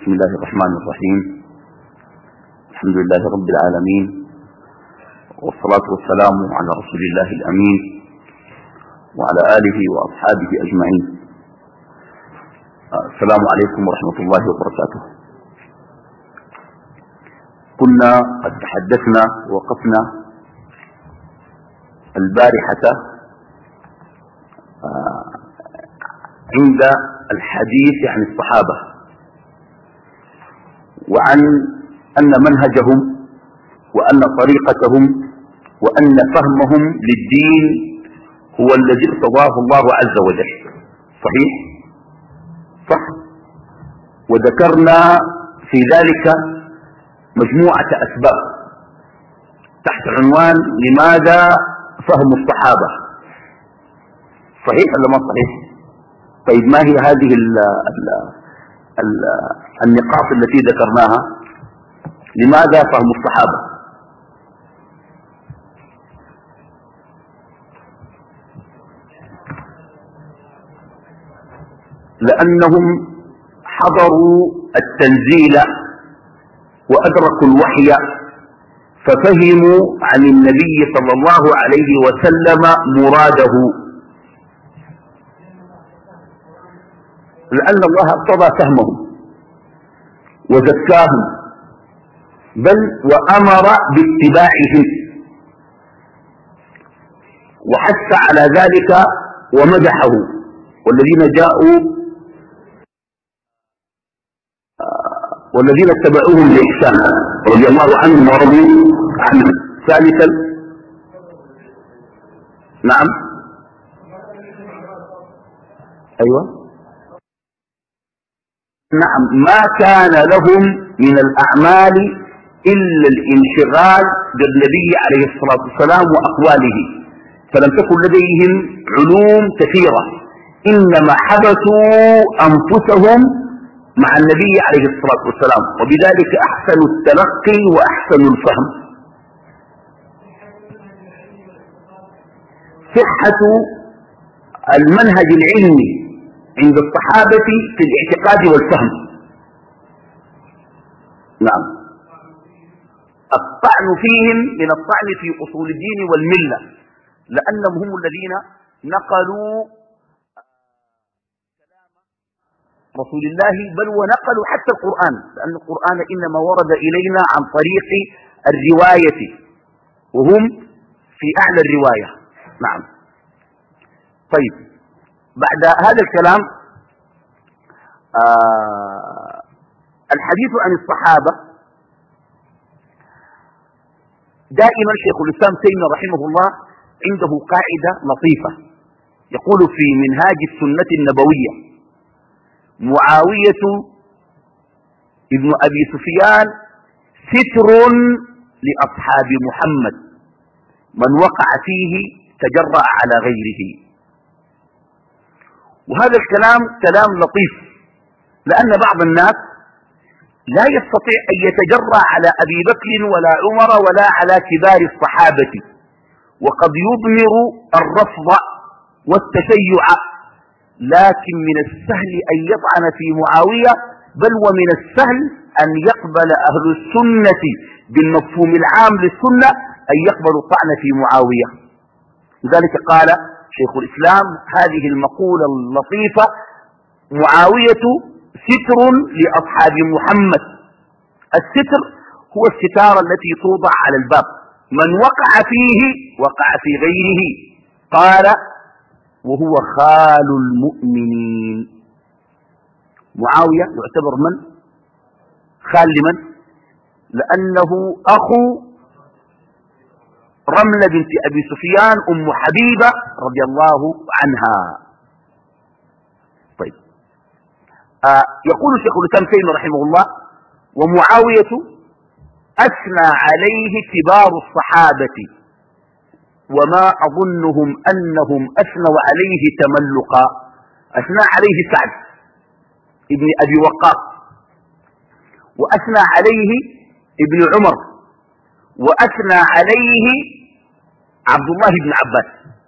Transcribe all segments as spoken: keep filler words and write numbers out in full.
بسم الله الرحمن الرحيم. الحمد لله رب العالمين، والصلاة والسلام على رسول الله الأمين وعلى آله وأصحابه أجمعين. السلام عليكم ورحمة الله وبركاته. كنا قد تحدثنا ووقفنا البارحة عند الحديث عن الصحابة وعن أن منهجهم وأن طريقتهم وأن فهمهم للدين هو الذي ارتضاه الله عز وجل. صحيح؟ صح. وذكرنا في ذلك مجموعة أسباب تحت عنوان لماذا فهم الصحابة. صحيح ولا ما صحيح؟ طيب ما هي هذه ال ال ال النقاط التي ذكرناها؟ لماذا فهم الصحابة؟ لأنهم حضروا التنزيل وأدركوا الوحي ففهموا عن النبي صلى الله عليه وسلم مراده، لأن الله اقتضى فهمهم وزكاهم بل وأمر باتباعهم وحث على ذلك ومدحه. والذين جاءوا والذين اتبعوهم بإحسان رضي الله عنهم ورضوا عنه. ثالثا نعم أيوة نعم ما كان لهم من الأعمال إلا الانشغال بالنبي عليه الصلاة والسلام وأقواله، فلم تكن لديهم علوم كثيرة، إنما حبسوا أنفسهم مع النبي عليه الصلاة والسلام، وبذلك أحسنوا التلقي وأحسنوا الفهم. صحة المنهج العلمي عند الصحابة في الاعتقاد والفهم. نعم الطعن فيهم من الطعن في أصول الدين والملة، لأنهم هم الذين نقلوا رسول الله بل ونقلوا حتى القرآن، لأن القرآن إنما ورد إلينا عن طريق الرواية وهم في أعلى الرواية. نعم. طيب بعد هذا الكلام آه الحديث عن الصحابة دائما شيخ الإسلام تيمية رحمه الله عنده قاعدة لطيفة يقول في منهاج السنة النبوية: معاوية ابن أبي سفيان ستر لأصحاب محمد، من وقع فيه تجرأ على غيره. وهذا الكلام كلام لطيف، لأن بعض الناس لا يستطيع أن يتجرأ على أبي بكر ولا عمر ولا على كبار الصحابة، وقد يضمر الرفض والتشيع، لكن من السهل أن يطعن في معاوية، بل ومن السهل أن يقبل أهل السنة بالمفهوم العام للسنة أن يقبلوا الطعن في معاوية. لذلك قال شيخ الإسلام هذه المقولة اللطيفة: معاوية ستر لأصحاب محمد. الستر هو الستارة التي توضع على الباب، من وقع فيه وقع في غيره. قال: وهو خال المؤمنين. معاوية يعتبر من؟ خال لمن؟ لأنه أخو رملة بنت أبي سفيان أم حبيبة رضي الله عنها. طيب آه يقول شيخ الإسلام تيمية رحمه الله: ومعاوية أثنى عليه كبار الصحابة، وما أظنهم أنهم أثنوا عليه تملقا. أثنى عليه سعد ابن أبي وقاص، وأثنى عليه ابن عمر، وأثنى عليه عبد الله بن عباس،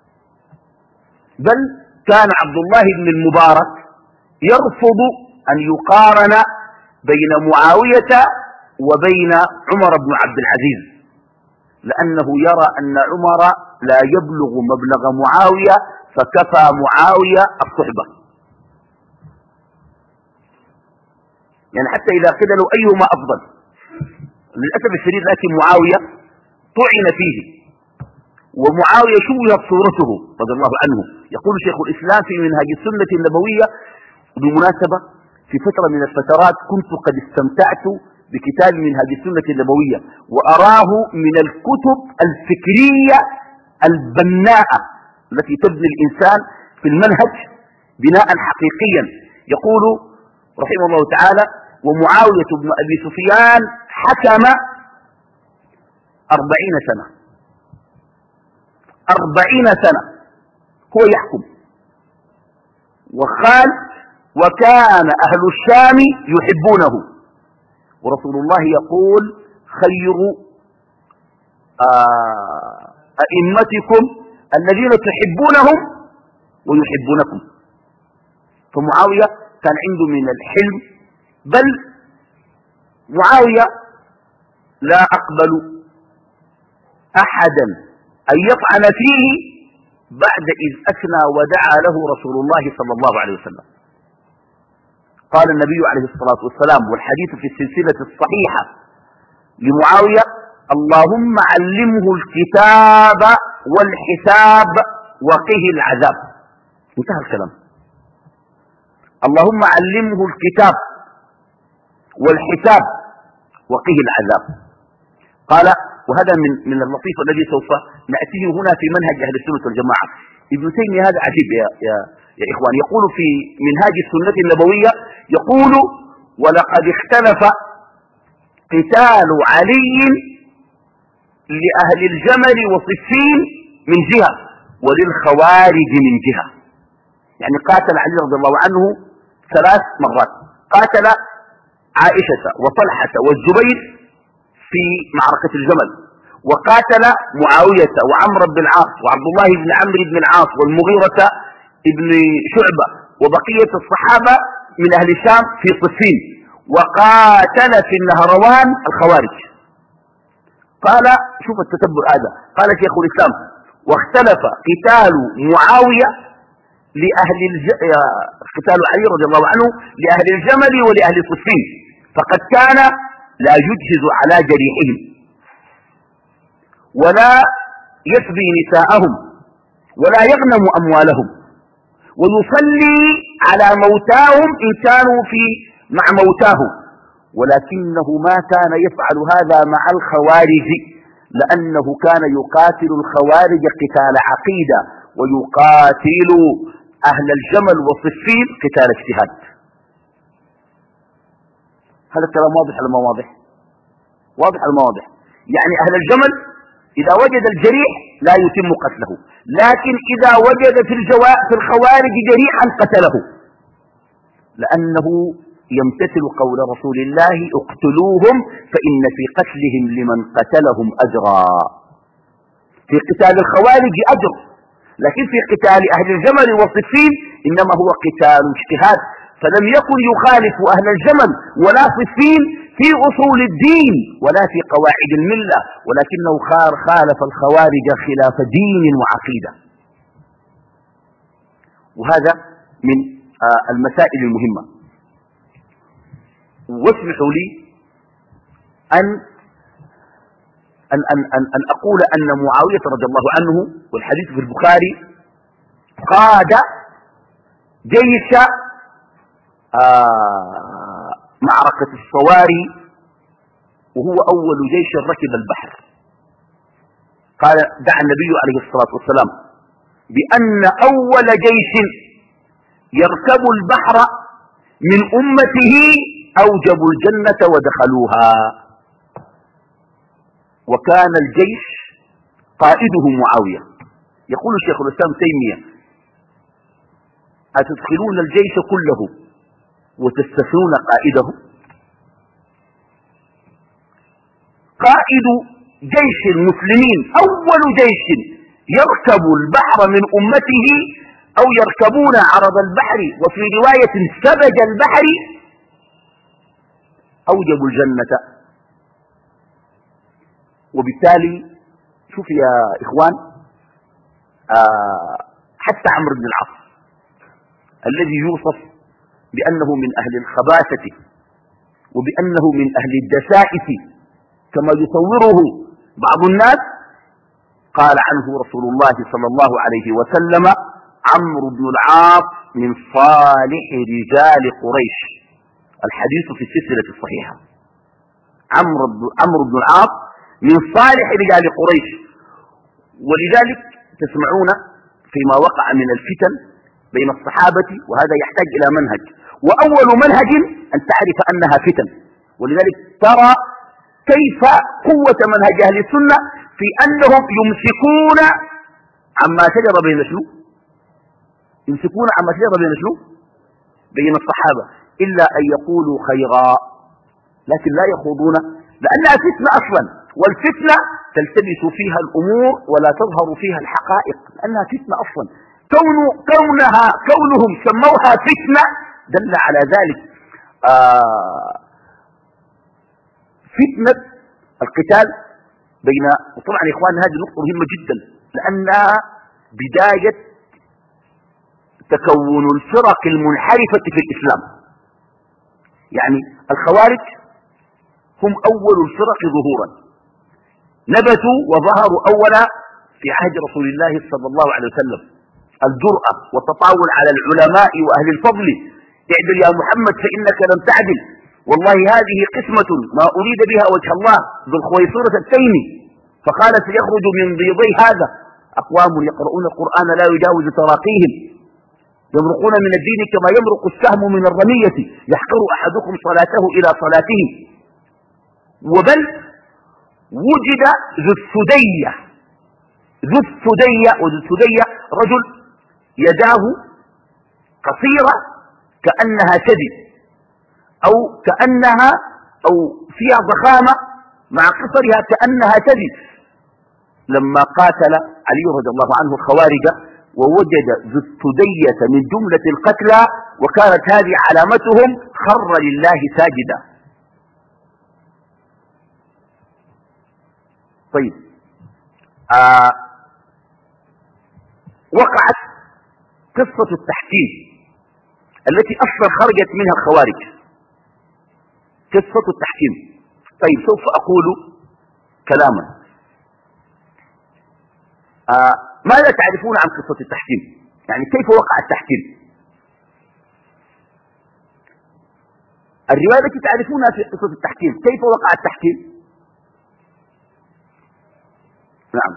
بل كان عبد الله بن المبارك يرفض أن يقارن بين معاوية وبين عمر بن عبد العزيز، لأنه يرى أن عمر لا يبلغ مبلغ معاوية، فكفى معاوية الصحبة. يعني حتى إذا قيل له أيهما أفضل، للأسف الشديد لكن معاوية طعن فيه، ومعاوية شوهت صورته رضي الله عنه. يقول شيخ الإسلام في منهاج السنة النبوية، بالمناسبة في فترة من الفترات كنت قد استمتعت بكتاب منهاج السنة النبوية، وأراه من الكتب الفكرية البناءة التي تبني الإنسان في المنهج بناء حقيقيا. يقول رحمه الله تعالى: ومعاوية بن أبي سفيان حكم أربعين سنة، أربعين سنة هو يحكم، وقال: وكان أهل الشام يحبونه، ورسول الله يقول: خير آه أئمتكم الذين تحبونهم ويحبونكم. فمعاوية كان عنده من الحلم، بل معاوية لا أقبل أحدا أن يطعن فيه بعد إذ أثنى ودعا له رسول الله صلى الله عليه وسلم. قال النبي عليه الصلاة والسلام، والحديث في السلسلة الصحيحة لمعاوية: اللهم علمه الكتاب والحساب وقه العذاب. انتهى الكلام. اللهم علمه الكتاب والحساب وقه العذاب. قال، وهذا من من اللطيف الذي سوف نأتيه هنا في منهج أهل السنة والجماعة. ابن تيمية هذا عجيب يا, يا, يا إخوان. يقول في منهاج السنة النبوية، يقول: ولقد اختلف قتال علي لأهل الجمل وصفين من جهة، وللخوارج من جهة. يعني قاتل علي رضي الله عنه ثلاث مرات، قاتل عائشة وطلحة والزبير في معركة الجمل، وقاتل معاوية وعمرو بن العاص وعبد الله بن عمرو بن العاص والمغيرة بن شعبة وبقية الصحابة من أهل الشام في صفين، وقاتل في النهروان الخوارج. قال، شوف التتبع هذا، قال شيخ الإسلام: واختلف قتال معاوية لأهل الج... قتال علي رضي الله عنه لأهل الجمل ولأهل صفين، فقد كان لا يجهز على جريحهم ولا يسبي نساءهم ولا يغنم أموالهم ويصلي على موتاهم إن كانوا في مع موتاهم، ولكنه ما كان يفعل هذا مع الخوارج، لأنه كان يقاتل الخوارج قتال عقيدة، ويقاتل أهل الجمل وصفين قتال اجتهاد. هذا الكلام واضح على ما واضح؟ واضح على ما واضح. يعني أهل الجمل إذا وجد الجريح لا يتم قتله، لكن إذا وجد في الجواء في الخوارج جريحا قتله، لأنه يمتثل قول رسول الله: اقتلوهم فإن في قتلهم لمن قتلهم أجرا. في قتال الخوارج أجر، لكن في قتال أهل الجمل والصفين إنما هو قتال اجتهاد، فلم يكن يخالف أهل الجمل ولا صفين في أصول الدين ولا في قواعد الملة، ولكنه خالف الخوارج خلاف دين وعقيدة. وهذا من المسائل المهمة. واسمحوا لي أن أن, أن, أن, أن أقول أن معاوية رضي الله عنه، والحديث في البخاري، قاد جيش آه معركة الصواري، وهو أول جيش ركب البحر. قال دعا النبي عليه الصلاة والسلام بأن أول جيش يركب البحر من أمته أوجبوا الجنة ودخلوها. وكان الجيش قائده معاوية. يقول الشيخ الإسلام تيمية: أتدخلون الجيش كله وتستثنون قائده؟ قائد جيش المسلمين، أول جيش يركب البحر من أمته أو يركبون عرض البحر، وفي رواية سبج البحر، أوجبوا الجنة. وبالتالي شوف يا إخوان، آه حتى عمرو بن العاص الذي يوصف بأنه من أهل الخباثة وبأنه من أهل الدسائس كما يصوره بعض الناس، قال عنه رسول الله صلى الله عليه وسلم: عمرو بن العاص من صالح رجال قريش. الحديث في السلسلة الصحيحة. عمرو عمرو بن العاص من صالح رجال قريش. ولذلك تسمعون فيما وقع من الفتن بين الصحابة، وهذا يحتاج إلى منهج، وأول منهج أن تعرف أنها فتن. ولذلك ترى كيف قوة منهج أهل السنة في أنهم يمسكون عما شجر بين شنو يمسكون عما شجر بين شنو بين الصحابة، إلا أن يقولوا خيرا، لكن لا يخوضون، لأنها فتنة أصلا، والفتنة تلتبس فيها الأمور ولا تظهر فيها الحقائق، لأنها فتنة أصلا. كون كونها كونهم سموها فتنة دل على ذلك. آه فتنة القتال بين، وطبعا يا إخوان هذه نقطة مهمة جدا، لأنها بداية تكون الفرق المنحرفة في الإسلام. يعني الخوارج هم أول الفرق ظهورا، نبتوا وظهروا أولا في عهد رسول الله صلى الله عليه وسلم. الجرأة والتطاول على العلماء وأهل الفضل: اعدل يا محمد فإنك لم تعدل، والله هذه قسمة ما أريد بها وجه الله، ذو الخويصرة التيمي، فقال: سيخرج من بيضي هذا أقوام يقرؤون القرآن لا يجاوز تراقيهم، يمرقون من الدين كما يمرق السهم من الرمية، يحقر أحدكم صلاته إلى صلاته. وبل وجد ذو السدية ذو السدية وذو السدية رجل يداه قصيرة كأنها ثدي، أو كأنها أو فيها ضخامة مع قصرها كأنها ثدي. لما قاتل علي رضي الله عنه الخوارج ووجد ذو السدية من جملة القتلى، وكانت هذه علامتهم، خر لله ساجدا. طيب، آه وقعت قصة التحكيم التي أصلا خرجت منها الخوارج، قصة التحكيم. طيب، سوف أقول كلاما. آه ماذا تعرفون عن قصة التحكيم؟ يعني كيف وقع التحكيم؟ الرواية التي تعرفونها في قصة التحكيم، كيف وقع التحكيم؟ نعم،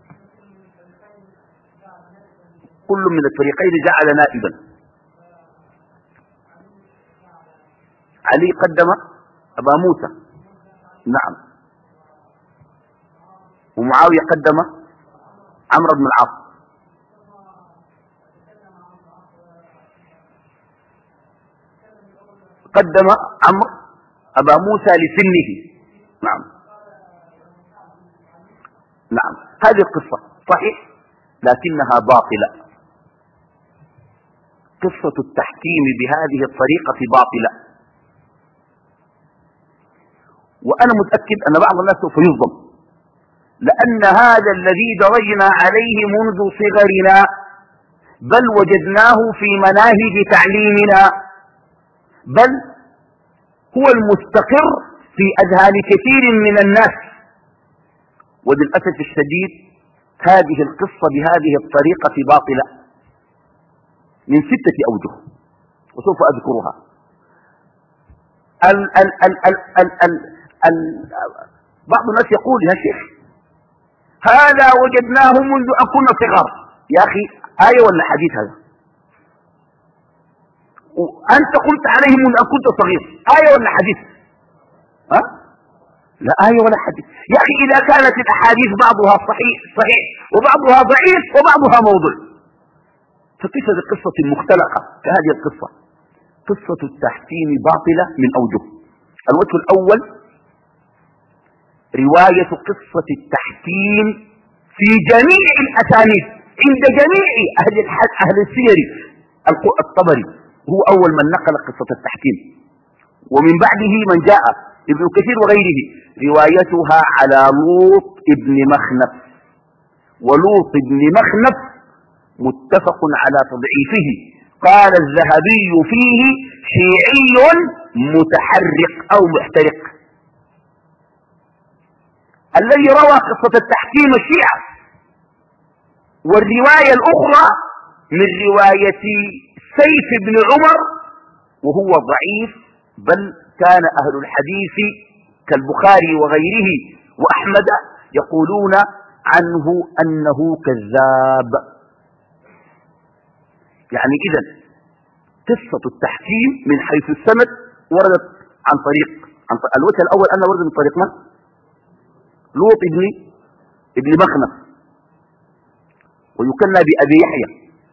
كل من الفريقين جعل نائبا. علي قدم أبا موسى، نعم، ومعاوية قدم عمرو بن العاص. قدم عمرو أبا موسى لسنه. نعم نعم هذه القصة صحيح، لكنها باطلة. قصة التحكيم بهذه الطريقة باطلة، وأنا متأكد أن بعض الناس سوف يظلم، لأن هذا الذي درجنا عليه منذ صغرنا، بل وجدناه في مناهج تعليمنا، بل هو المستقر في أذهان كثير من الناس. وللأسف الشديد هذه القصة بهذه الطريقة باطلة من ستة أوجه، وسوف أذكرها. ال ال ال ال ال ال ال بعض الناس يقول: يا شيخ هذا وجدناه منذ أن كنا صغار. يا أخي، آية ولا حديث هذا؟ وأنت قلت عليه منذ أن كنت صغير، آية ولا حديث؟ ها؟ لا آية ولا حديث. يا أخي، إذا كانت الأحاديث بعضها صحيح صحيح وبعضها ضعيف وبعضها موضوع، فكيف بقصة مختلقة كهذه القصة؟ قصة التحكيم باطلة من أوجه. الوجه الأول: رواية قصة التحكيم في جميع الأسانيد عند جميع أهل أهل السير. الطبري هو أول من نقل قصة التحكيم، ومن بعده من جاء ابن كثير وغيره روايتها على لوط ابن مخنف، ولوط ابن مخنف متفق على تضعيفه. قال الذهبي فيه شيعي متحرق أو محترق. الذي روى قصة التحكيم الشيعة، والرواية الأخرى من رواية سيف بن عمر وهو ضعيف، بل كان أهل الحديث كالبخاري وغيره وأحمد يقولون عنه أنه كذاب. يعني إذن قصة التحكيم من حيث السند وردت عن طريق عن طريق الوجه الأول أنه ورد من طريق من؟ لوط ابن ابن مخنف، ويكنى بأبي يحيى،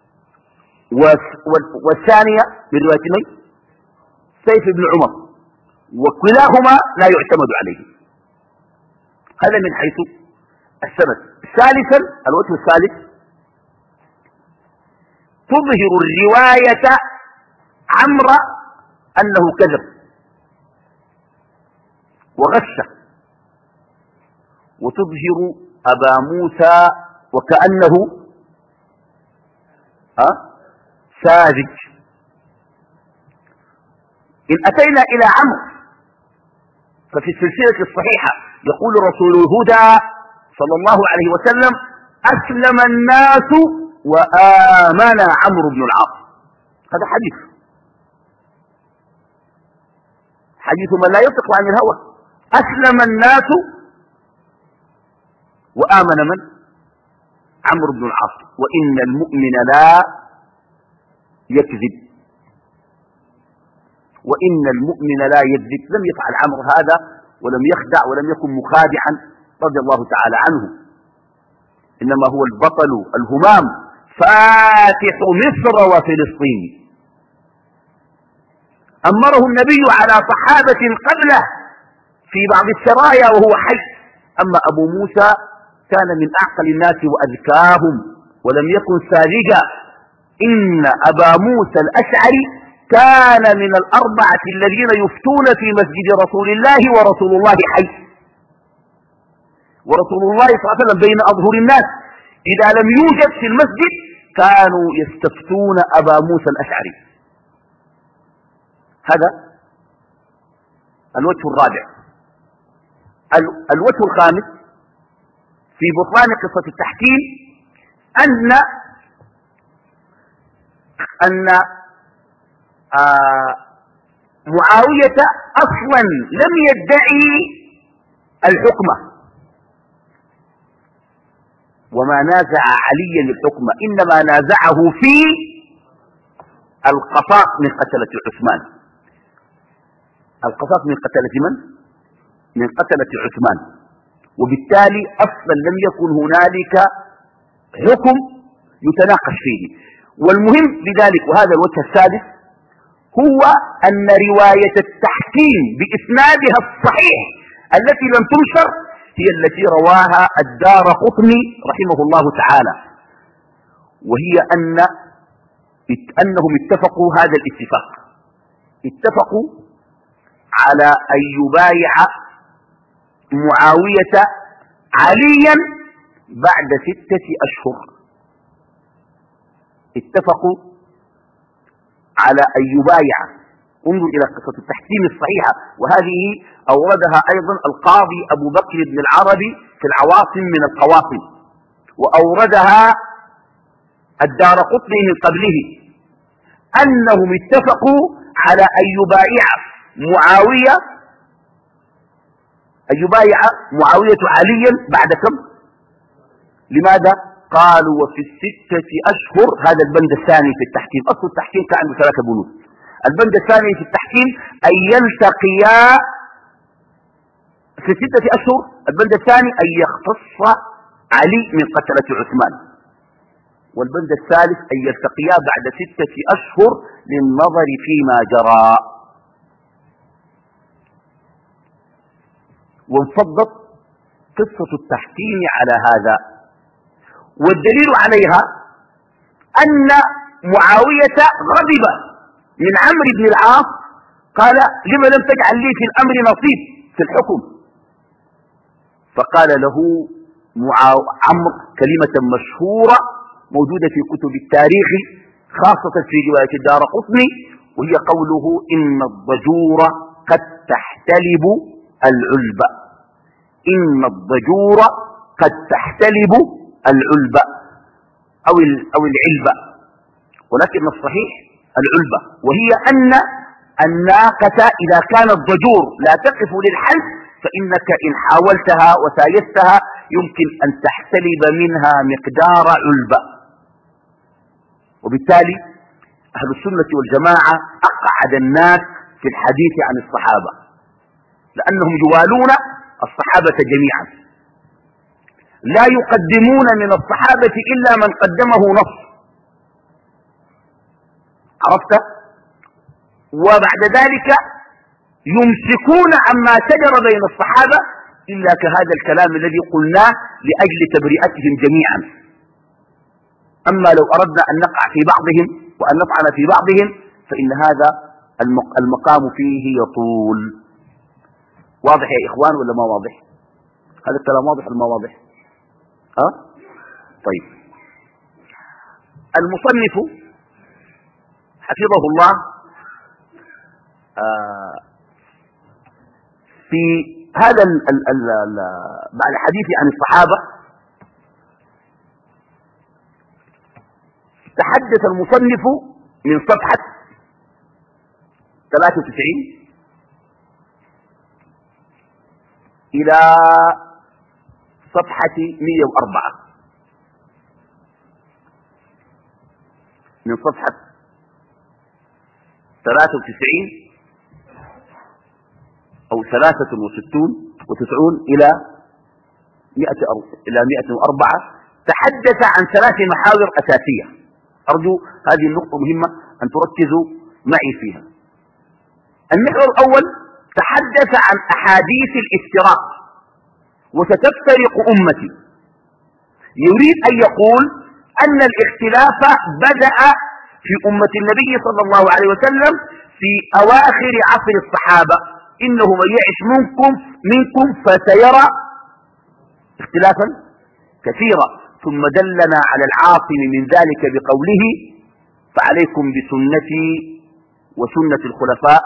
والثانية من رواية من؟ سيف بن عمر، وكلاهما لا يعتمد عليه. هذا من حيث السند. ثالثا الوجه الثالث تظهر الرواية عمرو أنه كذب وغش، وتظهر أبا موسى وكأنه أه؟ ساذج. إن أتينا إلى عمرو ففي السلسلة الصحيحة يقول رسول الهدى صلى الله عليه وسلم: أسلم الناس وآمن عمرو بن العاص. هذا حديث حديث من لا ينطق عن الهوى. أسلم الناس وآمن من؟ عمرو بن العاص. وإن المؤمن لا يكذب، وإن المؤمن لا يكذب. لم يفعل عمرو هذا ولم يخدع ولم يكن مخادعا رضي الله تعالى عنه، إنما هو البطل الهمام فاتح مصر وفلسطين. أمره النبي على صحابة قبله في بعض السرايا وهو حي. أما أبو موسى كان من أعقل الناس وأذكاهم ولم يكن ساذجا. إن أبا موسى الأشعري كان من الأربعة الذين يفتون في مسجد رسول الله ورسول الله حي، ورسول الله صلى الله عليه وسلم بين أظهر الناس. إذا لم يوجد في المسجد كانوا يستفتون أبا موسى الأشعري. هذا الوجه الرابع. الوجه الخامس في بطلان قصة التحكيم أن أن آه معاوية أصلا لم يدعي الحكمة وما نازع عليا الحكم، إنما نازعه في القصاص من قتلة عثمان. القصاص من قتلة من؟ من قتلة عثمان. وبالتالي أصلا لم يكن هنالك حكم يتناقش فيه. والمهم بذلك، وهذا الوجه السادس، هو أن رواية التحكيم بإسنادها الصحيح التي لم تنشر هي التي رواها الدارقطني رحمه الله تعالى، وهي أن أنهم اتفقوا هذا الاتفاق، اتفقوا على أن يبايع معاوية عليا بعد ستة أشهر. اتفقوا على أن يبايع. انظر إلى قصة التحكيم الصحيحة، وهذه أوردها أيضا القاضي أبو بكر بن العربي في العواصم من القواصم، وأوردها الدارقطني من قبله، أنهم اتفقوا على أن يبايع معاوية أن يبايع معاوية عليا بعد كم؟ لماذا؟ قالوا وفي الستة أشهر. هذا البند الثاني في التحكيم. أصل التحكيم كان عنده ثلاثة بنود. البند الثاني في التحكيم أن يلتقيا في ستة أشهر. البند الثاني أن يختص علي من قتلة عثمان. والبند الثالث أن يلتقيا بعد ستة أشهر للنظر فيما جرى. وانفضت قصة التحكيم على هذا، والدليل عليها أن معاوية غضب من عمرو بن العاص قال لم لم تجعل لي في الأمر نصيب في الحكم؟ فقال له عمرو كلمة مشهورة موجودة في كتب التاريخ خاصة في رواية الدارقطني، وهي قوله إن الضجور قد تحتلب العلب. إن الضجور قد تحتلب العلب أو أو العلبة، ولكن الصحيح العلبة، وهي أن الناقة إذا كان الضجور لا تقف للحلب فإنك إن حاولتها وسايستها يمكن أن تحتلب منها مقدار علبة. وبالتالي أهل السنة والجماعة أقعد الناس في الحديث عن الصحابة، لأنهم يوالون الصحابة جميعا، لا يقدمون من الصحابة إلا من قدمه نص، عرفت؟ وبعد ذلك يمسكون عما شجر بين الصحابة إلا كهذا الكلام الذي قلناه لأجل تبرئتهم جميعا. أما لو أردنا أن نقع في بعضهم وأن نطعن في بعضهم فإن هذا المقام فيه يطول. واضح يا إخوان ولا ما واضح؟ هذا الكلام واضح ولا ما واضح؟ أه؟ طيب، المصنف حفظه الله آه في هذا ال ال ال ال بعد الحديث عن الصحابة تحدث المصنف من صفحة ثلاثة وتسعين إلى صفحة مئة وأربعة، من صفحة ثلاثة وتسعين أو ثلاثة وستون وتسعون إلى مئة إلى مئة وأربعة، تحدث عن ثلاث محاور أساسية. أرجو هذه النقطة مهمة أن تركزوا معي فيها. المحور الأول تحدث عن أحاديث الافتراق وستفترق أمتي. يريد أن يقول أن الاختلاف بدأ في أمة النبي صلى الله عليه وسلم في أواخر عصر الصحابة، إنه من يعش منكم منكم فسيرى اختلافا كثيرا، ثم دلنا على العاصم من ذلك بقوله فعليكم بسنتي وسنة الخلفاء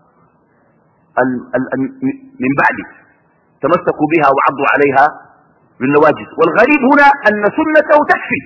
من بعدي تمسكوا بها وعضوا عليها بالنواجذ. والغريب هنا أن سنته تكفي،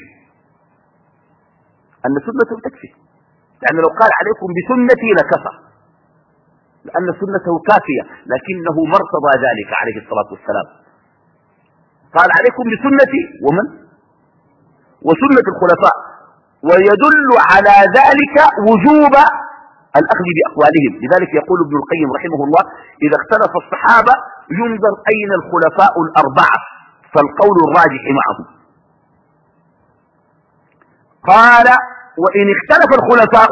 أن سنته تكفي، يعني لو قال عليكم بسنتي لكفى، لأن سنته كافية، لكنه ما ارتضى ذلك عليه الصلاة والسلام. قال عليكم بسنتي ومن وسنة الخلفاء، ويدل على ذلك وجوب الأخذ بأقوالهم. لذلك يقول ابن القيم رحمه الله إذا اختلف الصحابة ينظر أين الخلفاء الأربعة فالقول الراجح معهم. قال وإن اختلف الخلفاء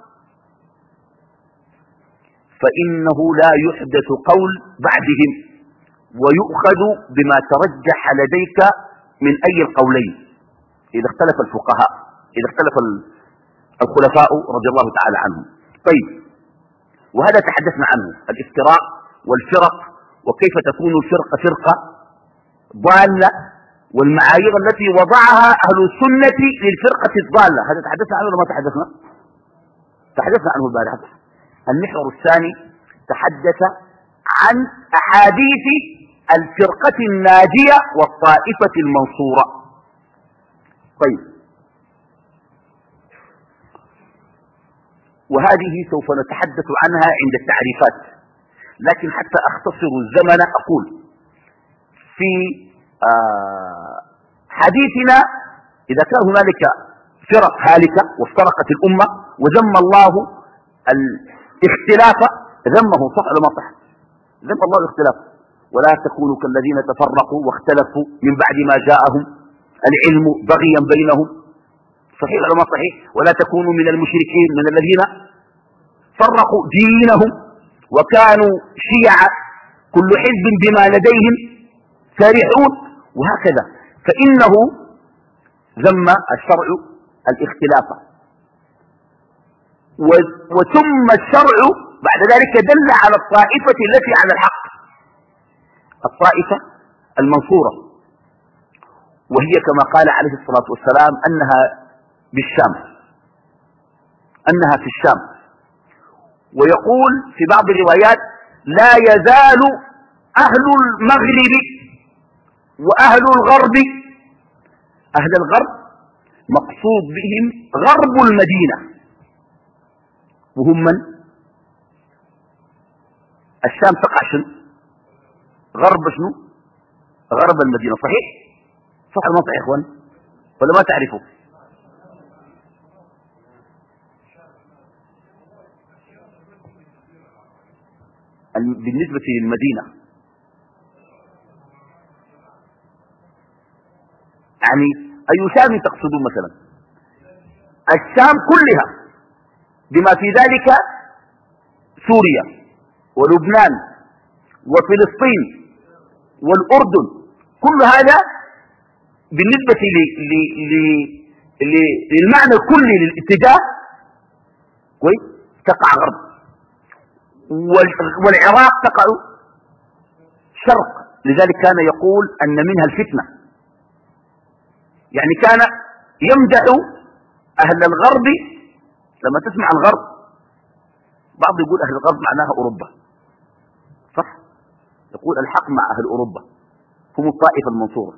فإنه لا يحدث قول بعدهم ويؤخذ بما ترجح لديك من أي القولين إذا اختلف الفقهاء، إذا اختلف الخلفاء رضي الله تعالى عنهم. طيب، وهذا تحدثنا عنه، الافتراق والفرق، وكيف تكون الفرقة فرقة ضالة، والمعايير التي وضعها أهل السنة للفرقة الضالة. هذا تحدثنا عنه ولا ما تحدثنا؟ تحدثنا عنه البارحة. المحور الثاني تحدث عن أحاديث الفرقة الناجية والطائفة المنصورة. طيب، وهذه سوف نتحدث عنها عند التعريفات، لكن حتى أختصر الزمن أقول في آه حديثنا إذا كان هنالك فرق هالكة وافترقت الأمة وذم الله الاختلاف، ذمه صح ولا ما صح؟ ذم الله الاختلاف، ولا تكونوا كالذين تفرقوا واختلفوا من بعد ما جاءهم العلم بغيا بينهم، صحيح ولا ما صحيح؟ ولا تكونوا من المشركين من الذين فرقوا دينهم وكانوا شيعا كل حزب بما لديهم فرحون، وهكذا. فإنه ذم الشرع الاختلاف، وثم الشرع بعد ذلك دل على الطائفة التي على الحق، الطائفة المنصورة، وهي كما قال عليه الصلاة والسلام أنها بالشام، أنها في الشام. ويقول في بعض الروايات لا يزال أهل المغرب وأهل الغرب، أهل الغرب مقصود بهم غرب المدينة، وهم من؟ الشام تقع شنو؟ غرب شنو؟ غرب المدينة. صحيح؟ صح ولا ما صحيح يا اخوان؟ ولا ما تعرفوا؟ بالنسبة للمدينة يعني أي شام تقصدون مثلا؟ الشام كلها بما في ذلك سوريا ولبنان وفلسطين والأردن، كل هذا بالنسبة ل ل ل للمعنى الكلي للاتجاه كويس تقع غرب، والعراق تقع شرق. لذلك كان يقول أن منها الفتنة، يعني كان يمدح أهل الغرب. لما تسمع الغرب بعض يقول أهل الغرب معناها أوروبا، صح؟ يقول الحق مع أهل أوروبا، هم الطائفة المنصورة.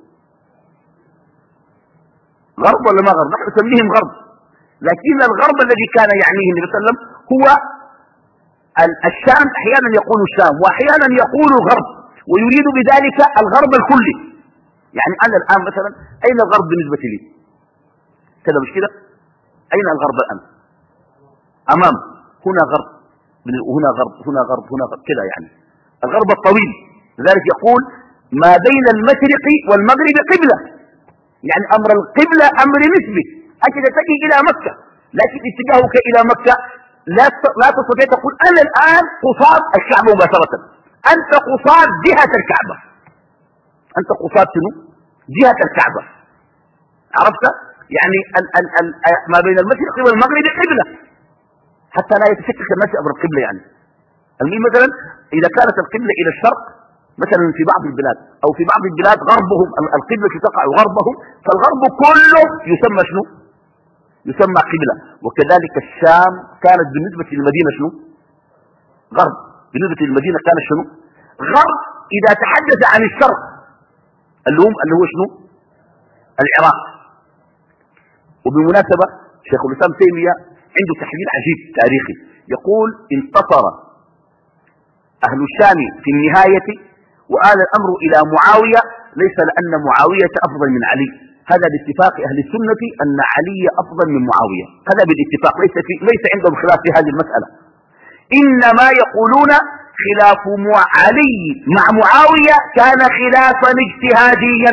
غرب ولا ما غرب؟ نحن نسميهم غرب، لكن الغرب الذي كان يعنيه النبي صلى الله عليه وسلم هو الشام. أحيانا يقول الشام وأحيانا يقول الغرب، ويريد بذلك الغرب الكلي. يعني أنا الآن مثلا أين الغرب بالنسبة لي؟ كذا مش كده؟ أين الغرب الآن؟ أمام، هنا غرب وهنا غرب هنا غرب هنا غرب كده، يعني الغرب الطويل. لذلك يقول ما بين المشرق والمغرب قبلة، يعني أمر القبلة أمر نسبي، أجل تجي إلى مكة، لكن اتجاهك إلى مكة لا لا تستطيع تقول أنا الآن قصاد الكعبة مباشرة، أنت قصاد جهة الكعبة، أنت قصاد شنو؟ جهة الكعبة. عرفت؟ يعني ال ال ال ما بين المشرق والمغرب قبلة، حتى لا يتشكك الناس أمر القبلة. يعني المهم مثلا إذا كانت القبلة إلى الشرق مثلا في بعض البلاد، أو في بعض البلاد غربهم القبلة تقع غربهم، فالغرب كله يسمى شنو؟ يسمى قبلة. وكذلك الشام كانت بالنسبة للمدينة شنو؟ غرب. بالنسبة للمدينة كانت شنو؟ غرب. إذا تحدث عن الشرق اللي هم اللي هو شنو؟ العراق. وبالمناسبة شيخ الإسلام تيمية عنده تحليل عجيب تاريخي، يقول انتصر أهل الشام في النهاية وآل الأمر إلى معاوية، ليس لأن معاوية أفضل من علي، هذا باتفاق أهل السنة أن علي أفضل من معاوية، هذا بالاتفاق، ليس, في ليس عندهم خلاف في هذه المسألة. إنما يقولون خلاف علي مع معاوية كان خلافا اجتهاديا.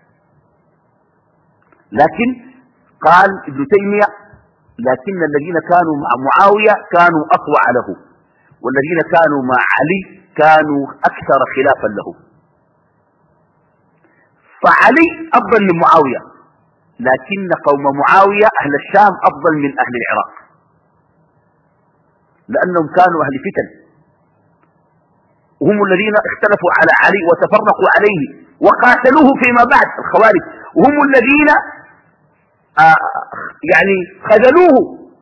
لكن قال ابن تيمية لكن الذين كانوا مع معاوية كانوا أطوع له، والذين كانوا مع علي كانوا أكثر خلافا له. فعلي أفضل من معاوية، لكن قوم معاوية أهل الشام أفضل من أهل العراق، لأنهم كانوا أهل فتن، وهم الذين اختلفوا على علي وتفرقوا عليه وقاتلوه فيما بعد الخوارج، وهم الذين آه يعني خذلوه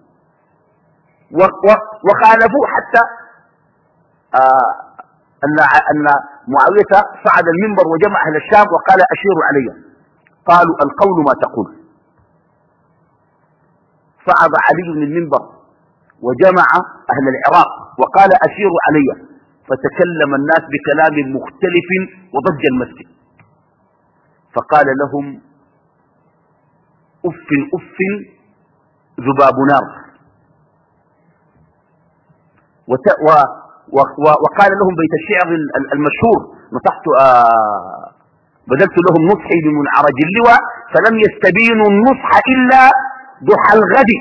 وخالفوه حتى آه أن أن معاوية صعد المنبر وجمع أهل الشام وقال أشيروا علي، قالوا القول ما تقول. صعد علي من المنبر وجمع أهل العراق وقال أشيروا علي، فتكلم الناس بكلام مختلف وضج المسجد، فقال لهم أف أف ذباب نار، وقال لهم بيت الشعر المشهور نصحت آه بذلت لهم نصحي بمنعرج اللواء فلم يستبينوا النصح إلا ضحى الغد،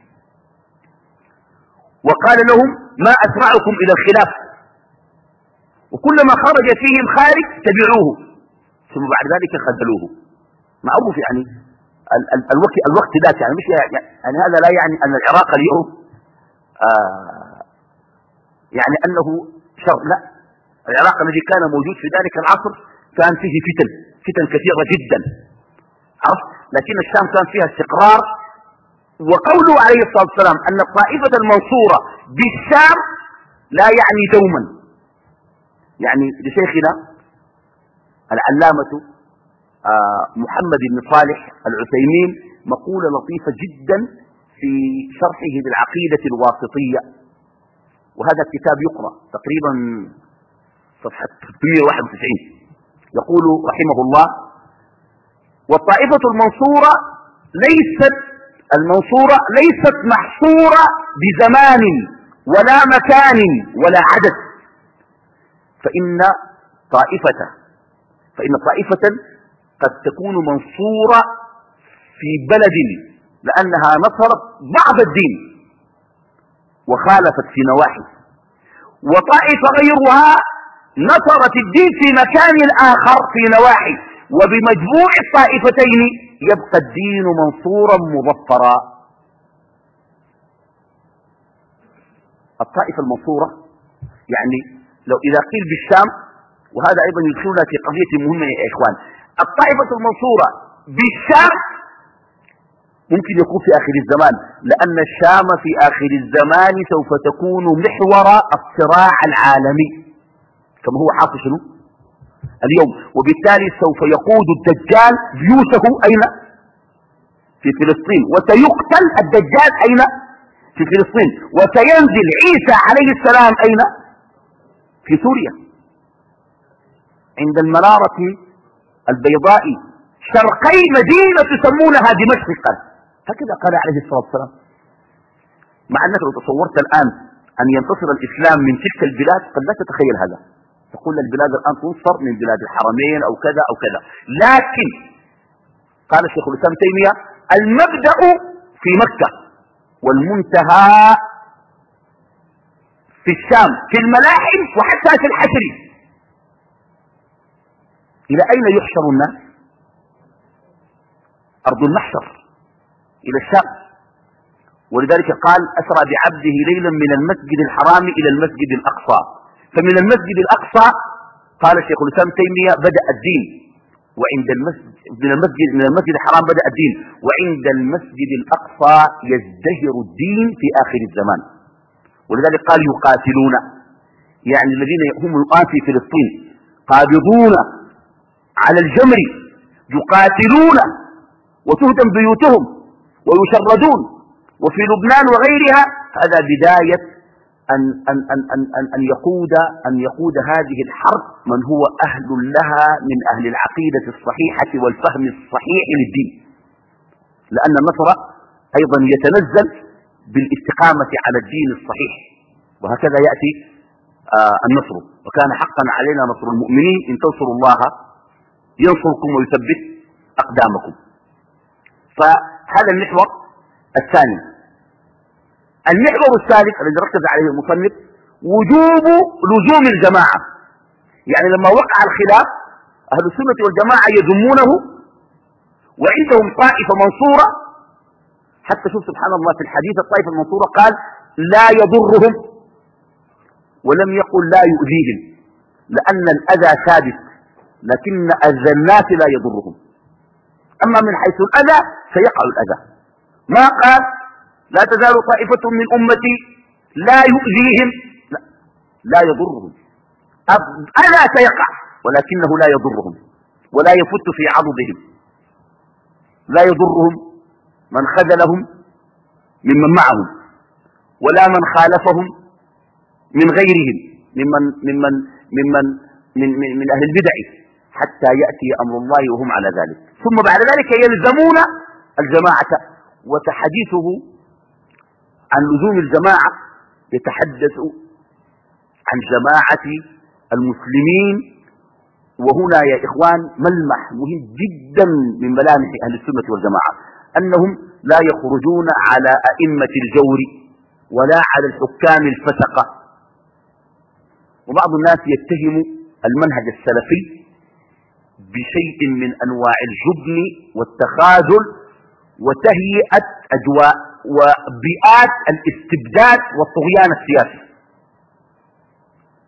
وقال لهم ما أسرعكم إلى الخلاف، وكلما خرج فيهم خارج تبعوه، ثم بعد ذلك خذلوه. معروف يعني ال ال الوقت الوقت ذاك، يعني مش يعني, يعني هذا لا يعني أن العراق اليوم آه يعني أنه شر، لا. العراق الذي كان موجود في ذلك العصر كان فيه فتن فتن كثيرة جدا، عرفت؟ لكن الشام كان فيها استقرار. وقوله عليه الصلاة والسلام أن الطائفة المنصورة بالشام لا يعني دوما، يعني لشيخنا العلامة محمد بن صالح العثيمين مقولة لطيفة جدا في شرحه للعقيدة الواسطية، وهذا الكتاب يقرأ تقريبا صفحة ثلاثمئة وواحد وتسعين. يقول رحمه الله: والطائفة المنصورة ليست المنصورة ليست محصورة بزمان ولا مكان ولا عدد، فإن طائفة فإن طائفة قد تكون منصورة في بلد لأنها نصرت بعض الدين وخالفت في نواحي، وطائفة غيرها نصرت الدين في مكان آخر في نواحي، وبمجموع الطائفتين يبقى الدين منصورا مظفرا. الطائفة المنصورة يعني لو إذا قيل بالشام، وهذا أيضا يدخلنا في قضية مهمة يا إخوان، الطائفة المنصورة بالشام ممكن يكون في آخر الزمان، لأن الشام في آخر الزمان سوف تكون محور الصراع العالمي كما هو حاصل شنو اليوم، وبالتالي سوف يقود الدجال جيوشه أين؟ في فلسطين، وسيقتل الدجال أين؟ في فلسطين، وسينزل عيسى عليه السلام أين؟ في سوريا عند المنارة البيضاء شرقي مدينة تسمونها دمشق، هكذا قال عليه الصلاة والسلام. مع أنك لو تصورت الآن أن ينتصر الإسلام من تلك البلاد قد لا تتخيل هذا، تقول البلاد الآن تنصر من بلاد الحرمين أو كذا أو كذا، لكن قال الشيخ الإسلام تيمية: المبدأ في مكة والمنتهى في الشام في الملاحم وحتى في الحشر. إلى أين يحشر الناس؟ أرض المحشر إلى الشام. ولذلك قال: أسرى بعبده ليلا من المسجد الحرام إلى المسجد الأقصى. فمن المسجد الأقصى قال الشيخ الإسلام تيمية بدأ الدين، وعند المسجد من المسجد من المسجد الحرام بدأ الدين، وعند المسجد الأقصى يزدهر الدين في آخر الزمان. ولذلك قال: يقاتلون، يعني الذين هم الآن في فلسطين قابضون على الجمر يقاتلون وتهدم بيوتهم ويشردون، وفي لبنان وغيرها. هذا بداية أن, أن, أن, أن, أن, أن, يقود أن يقود هذه الحرب من هو أهل لها من أهل العقيدة الصحيحة والفهم الصحيح للدين، لأن النصر أيضا يتنزل بالاستقامة على الدين الصحيح، وهكذا يأتي آه النصر. وكان حقا علينا نصر المؤمنين إن تنصروا الله ينصركم ويثبت أقدامكم. فهذا المحور الثاني. المحور الثالث الذي ركز عليه المصنف وجوب لزوم الجماعة، يعني لما وقع الخلاف أهل السنة والجماعة يذمونه، وعندهم طائفة منصورة. حتى شوف سبحان الله في الحديث الطائفة المنصورة قال: لا يضرهم، ولم يقل لا يؤذيهم، لأن الأذى ثابت، لكن أذى الناس لا يضرهم. أما من حيث الأذى سيقع الأذى، ما قال لا تزال طائفة من أمتي لا يؤذيهم، لا, لا يضرهم. أذى سيقع ولكنه لا يضرهم ولا يفت في عضدهم، لا يضرهم من خذلهم ممن معهم ولا من خالفهم من غيرهم ممن ممن ممن من, من, من أهل البدع، حتى يأتي أمر الله وهم على ذلك، ثم بعد ذلك يلزمون الجماعة. وتحديثه عن لزوم الجماعة يتحدث عن جماعة المسلمين، وهنا يا إخوان ملمح مهم جدا من ملامح أهل السنة والجماعة، أنهم لا يخرجون على أئمة الجور ولا على الحكام الفسقة. وبعض الناس يتهم المنهج السلفي بشيء من أنواع الجبن والتخاذل وتهيئة أجواء وبيئات الاستبداد والطغيان السياسي.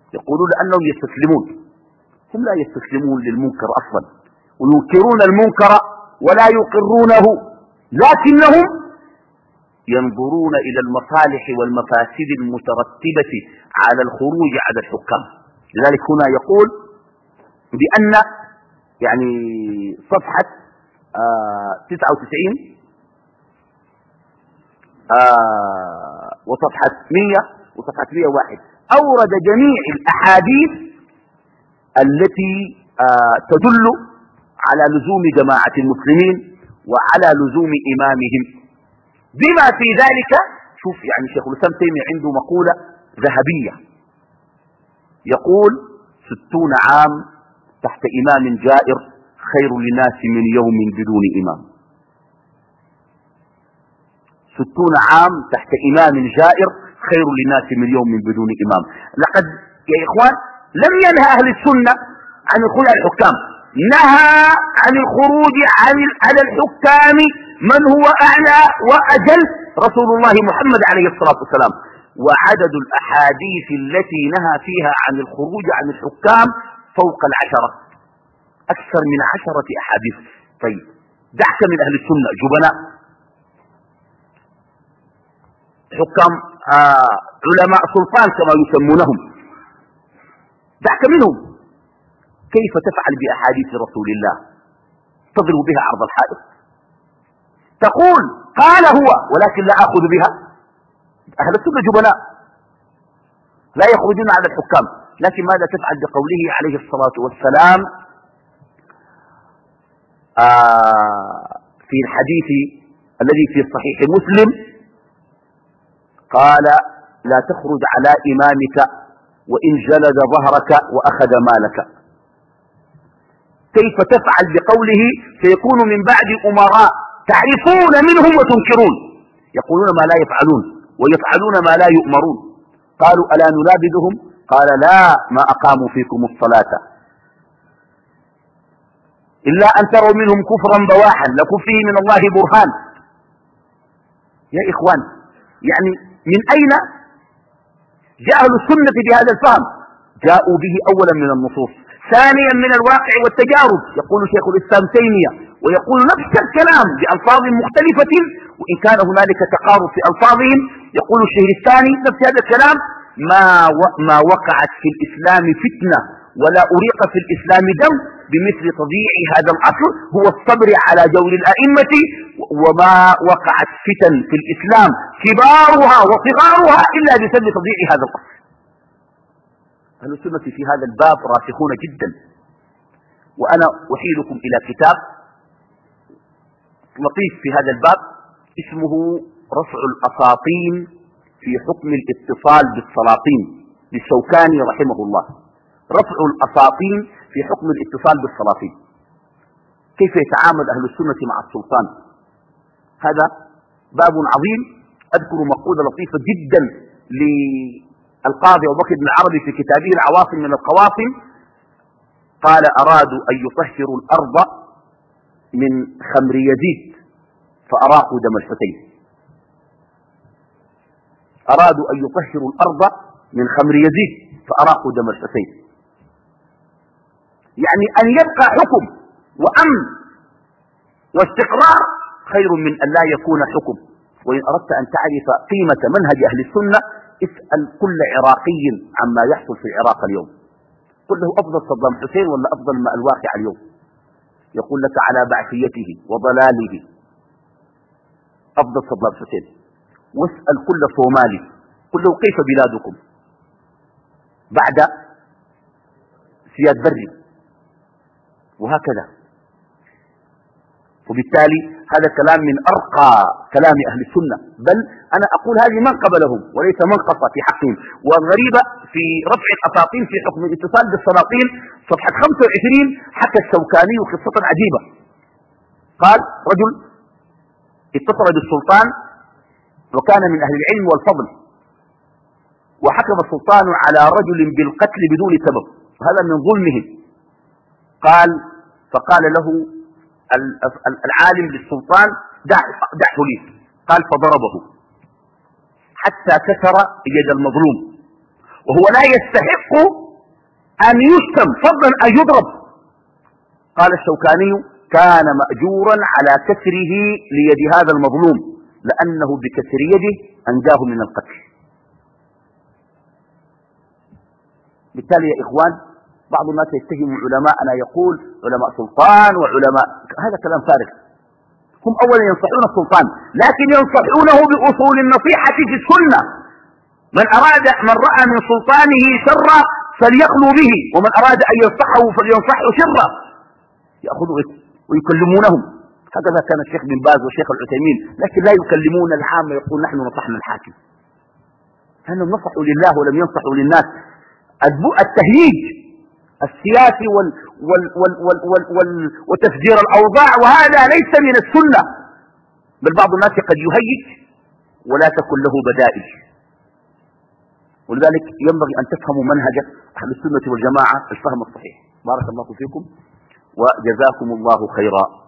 يقولون أنهم يستسلمون. هم لا يستسلمون للمنكر أصلا، وينكرون المنكر ولا يقرونه، لكنهم ينظرون إلى المصالح والمفاسد المترتبة على الخروج على الحكام. لذلك هنا يقول بأن يعني صفحة آه تسعة وتسعين آه وصفحة مئة وصفحة مئة وواحد أورد جميع الأحاديث التي آه تدل على لزوم جماعة المسلمين وعلى لزوم إمامهم، بما في ذلك. شوف يعني شيخ الإسلام تيمية عنده مقولة ذهبية، يقول ستون عام تحت إمام جائر خير للناس من يوم بدون إمام. ستون عام تحت إمام جائر خير للناس من يوم بدون إمام. لقد يا إخوان لم ينهى أهل السنة عن الخروج على الحكام، نهى عن الخروج على الحكام من هو أعلى وأجل، رسول الله محمد عليه الصلاة والسلام. وعدد الأحاديث التي نهى فيها عن الخروج عن الحكام فوق العشرة، أكثر من عشرة أحاديث. طيب دعك من أهل السنة جبناء حكام آه علماء سلطان كما يسمونهم، دعك منهم، كيف تفعل بأحاديث رسول الله؟ تضرب بها عرض الحائط، تقول قال هو ولكن لا أخذ بها. أهل السنة جبناء لا يخرجون على الحكام، لكن ماذا تفعل بقوله عليه الصلاة والسلام آه في الحديث الذي في صحيح مسلم قال لا تخرج على إمامك وإن جلد ظهرك وأخذ مالك. كيف تفعل بقوله سيكون من بعد أمراء تعرفون منهم وتنكرون، يقولون ما لا يفعلون ويفعلون ما لا يؤمرون. قالوا ألا نلابدهم؟ قال لا، ما أقاموا فيكم الصلاة إلا أن تروا منهم كفرا بواحا لكم فيه من الله برهان. يا إخوان يعني من أين جاء أهل السنة بهذا الفهم؟ جاءوا به أولا من النصوص، ثانيا من الواقع والتجارب. يقول شيخ الإسلام تيمية ويقول نفس الكلام بألفاظ مختلفة وإن كان هنالك تقارب في ألفاظهم. يقول الشيخ الثاني نفس هذا الكلام، ما ما وقعت في الإسلام فتنة ولا أريق في الإسلام دم بمثل تضييع هذا الأصل هو الصبر على جور الأئمة، وما وقعت فتن في الإسلام كبارها وصغارها إلا بسبب تضييع هذا الأصل. أهل السنة في هذا الباب راسخون جدا. وأنا أحيلكم إلى كتاب لطيف في هذا الباب اسمه رفع الأساطين في حكم الاتصال بالسلاطين للشوكاني رحمه الله. رفع الأساطين في حكم الاتصال بالسلاطين، كيف يتعامل أهل السنة مع السلطان. هذا باب عظيم. أذكر مقولة لطيفة جدا للقاضي أبو بكر بن العربي في كتابه العواصم من القواصم، قال أرادوا أن يطهروا الأرض من خمر يزيد فأراقوا دم الحسين. أرادوا أن يطهروا الأرض من خمر يزيد فأراقوا دم الحسين. يعني أن يبقى حكم وأمن واستقرار خير من أن لا يكون حكم. وإن أردت أن تعرف قيمة منهج أهل السنة اسأل كل عراقي عما يحصل في العراق اليوم، قل له أفضل صدام حسين ولا أفضل ما الواقع اليوم؟ يقول لك على بعثيته وضلاله أفضل صدام حسين. واسأل كل صومالي قل له كيف بلادكم بعد سياد بري، وهكذا. وبالتالي هذا كلام من أرقى كلام أهل السنة، بل أنا أقول هذه منقبة لهم وليس منقصة في حقهم. والغريبة في رفع الأساطين في حكم الاتصال بالسلاطين صفحة خمسة وعشرين حكى الشوكاني قصة عجيبة. قال رجل اتصل بالسلطان وكان من أهل العلم والفضل، وحكم السلطان على رجل بالقتل بدون سبب، هذا من ظلمه. قال فقال له العالم للسلطان دعه لي، قال فضربه حتى كسر يد المظلوم وهو لا يستحق أن يشتم فضلا أن يضرب. قال الشوكاني كان مأجورا على كسره ليد هذا المظلوم، لأنه بكسر يده أنجاه من القتل. بالتالي يا إخوان بعض الناس يتهم علماءنا، يقول علماء سلطان وعلماء، هذا كلام فارغ. هم أولا ينصحون السلطان، لكن ينصحونه بأصول النصيحة في السنة. من أراد من رأى من سلطانه شرا فليخلو به، ومن أراد أن ينصحه فلينصحه شرا. يأخذوا ويكلمونهم، هكذا كان الشيخ بن باز والشيخ العثيمين، لكن لا يكلمون العامة يقول نحن نصحنا الحاكم، لأنهم نصحوا لله ولم ينصحوا للناس. التهييج السياسي وال وال وال وال وال وال وتفجير الأوضاع، وهذا ليس من السنة، بل بعض الناس قد يهيج ولا تكن له بدائل. ولذلك ينبغي أن تفهموا منهج أهل السنة والجماعة الفهم الصحيح. بارك الله فيكم وجزاكم الله خيرا.